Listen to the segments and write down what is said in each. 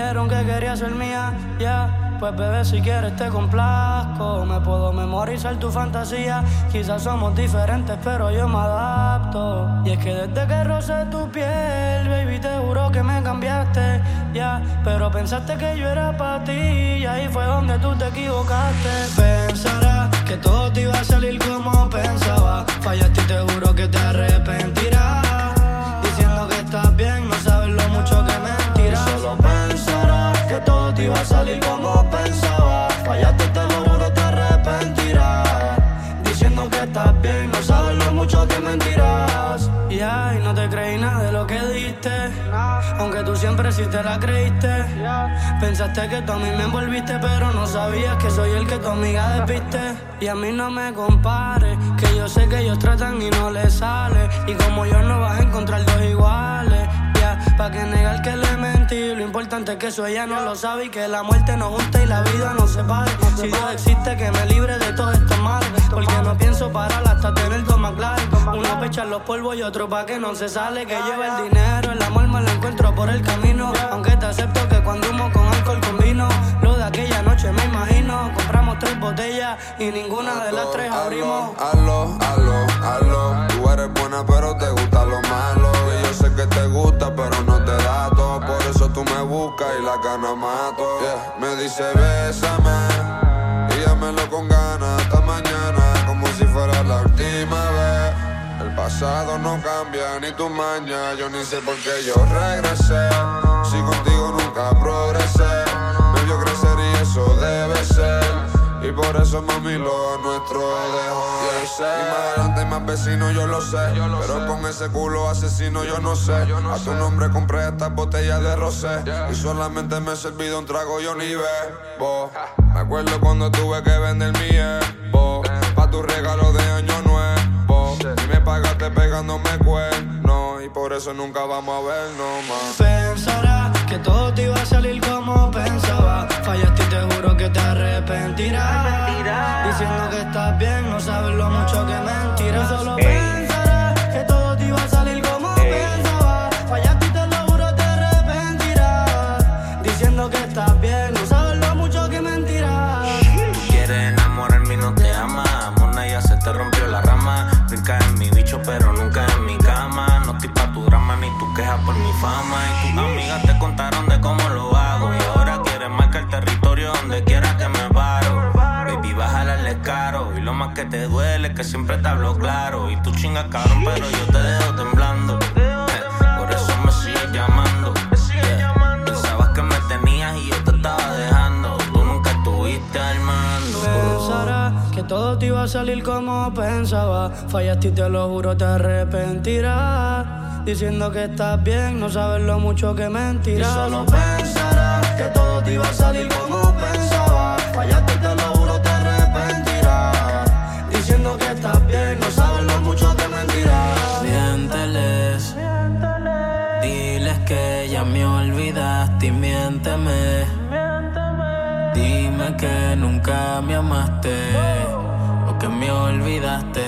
dijeron que querías ser mía, ya. Pues bebé, si quieres te complazco. Me puedo memorizar tu fantasía. Quizás somos diferentes, pero yo me adapto. Y es que desde que rocé tu piel, baby, te juro que me cambiaste, ya. Pero pensaste que yo era para ti, y ahí fue donde tú te equivocaste. Pensarás que todo te iba a salir como pensaba. Fallaste y te juro que te arrepentirás. Diciendo que estás bien, no sabes lo mucho que mentirás. Y solo pensarás que todo te iba a salir como pensaba. Fallaste y te lo juro, te arrepentirás. Diciendo que estás bien, no sabes lo mucho que mentirás. Y ay, no te creí nada de lo que diste, aunque tú siempre sí te la creíste. Pensaste que tú a mí me envolviste, pero no sabías que soy el que tu amiga despiste. Y a mí no me compares, que yo sé que ellos tratan y no les sale. Y como yo no vas a encontrar dos iguales, ya. Pa' que negar que le mentí, lo importante es que eso ella no lo sabe. Y que la muerte nos junta y la vida nos separe. Si Dios existe, que me libre de todos estos males, porque no pienso parar hasta tener todo más claro. Uno pa' echar los polvos y otro pa' que no se sale. Que lleva el dinero, el amor me lo encuentro por el camino. Aunque te acepto que cuando humo con alcohol combino. Lo de aquella noche me imagino. Compramos 3 botellas y ninguna de las 3 abrimos. Hazlo. Tú eres buena pero te gusta lo malo. Y yo sé que te gusta pero no te da todo. Por eso tú me buscas y la gana mato. Me dice bésame y llámelo con ganas hasta mañana, como si fuera la última vez. El pasado no cambia ni tu maña. Yo ni sé por qué yo regresé. Si contigo nunca progresé. Me vio crecer y eso debe ser. Y por eso mami lo nuestro dejó de ser. Y más adelante hay más vecinos, yo lo sé. Pero con ese culo asesino yo no sé. A tu nombre compré estas botellas de rosé. Y solamente me he servido un trago, yo ni bebo. Me acuerdo cuando tuve que vender mi Evo pa' tu regalo de año nuevo. Y me pagaste pegándome cuernos. Y por eso nunca vamos a vernos más. Pensarás que todo te iba a salir como pensaba. Fallaste y te juro que te arrepentirás. Diciendo que estás bien, no sabes lo mucho que mentirás. Solo pensarás que todo te iba a salir como pensaba. Fallaste y te lo juro, te arrepentirás. Diciendo que estás bien, no sabes lo mucho que mentirás. Tú quieres enamorarme y no te ama. Mona, ya se te rompió la rama. Brinca en mi bicho pero nunca en mi cama. No estoy pa' tu drama ni tu queja por mi fama. Y tus amigas te contaron de cómo lo hago. Y ahora quieres marcar territorio donde quiera que me paro. Baby, bájale caro. Y lo más que te duele es que siempre te hablo claro. Y tú chingas cabrón pero yo te dejo temblando. Por eso me sigues llamando. Pensabas que me tenías y yo te estaba dejando. Tú nunca estuviste al mando. Pensarás que todo te iba a salir como pensaba. Fallaste y te lo juro, te arrepentirás. Diciendo que estás bien, no sabes lo mucho que mentirás. Y solo pensarás que todo te iba a salir como pensaba. Fallaste y te lo juro, te arrepentirás. Diciendo que estás bien, no sabes lo mucho que mentirás. Miénteles, diles que ya me olvidaste y miénteme. Dime que nunca me amaste o que me olvidaste.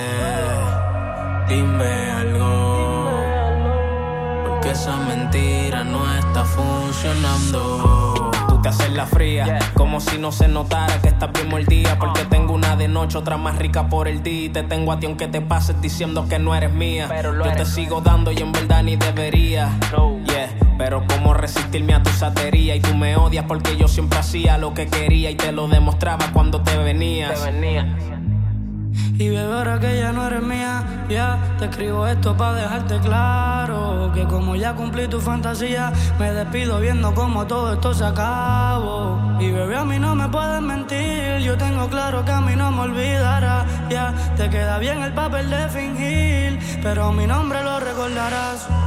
Dime algo, porque esa mentira no está funcionando. Tú te haces la fría, como si no se notara que estás bien mordida. Porque tengo una de noche, otra más rica por el día. Y te tengo a ti aunque te pases diciendo que no eres mía. Yo te sigo dando y en verdad ni debería. Pero cómo resistirme a tu satería. Y tú me odias porque yo siempre hacía lo que quería. Y te lo demostraba cuando te venías. Y bebé, ahora que ya no eres mía, ya te escribo esto pa' dejarte claro que como ya cumplí tu fantasía, me despido viendo como todo esto se acabó. Y bebé, a mí no me puedes mentir, yo tengo claro que a mí no me olvidarás. Ya te queda bien el papel de fingir, pero mi nombre lo recordarás.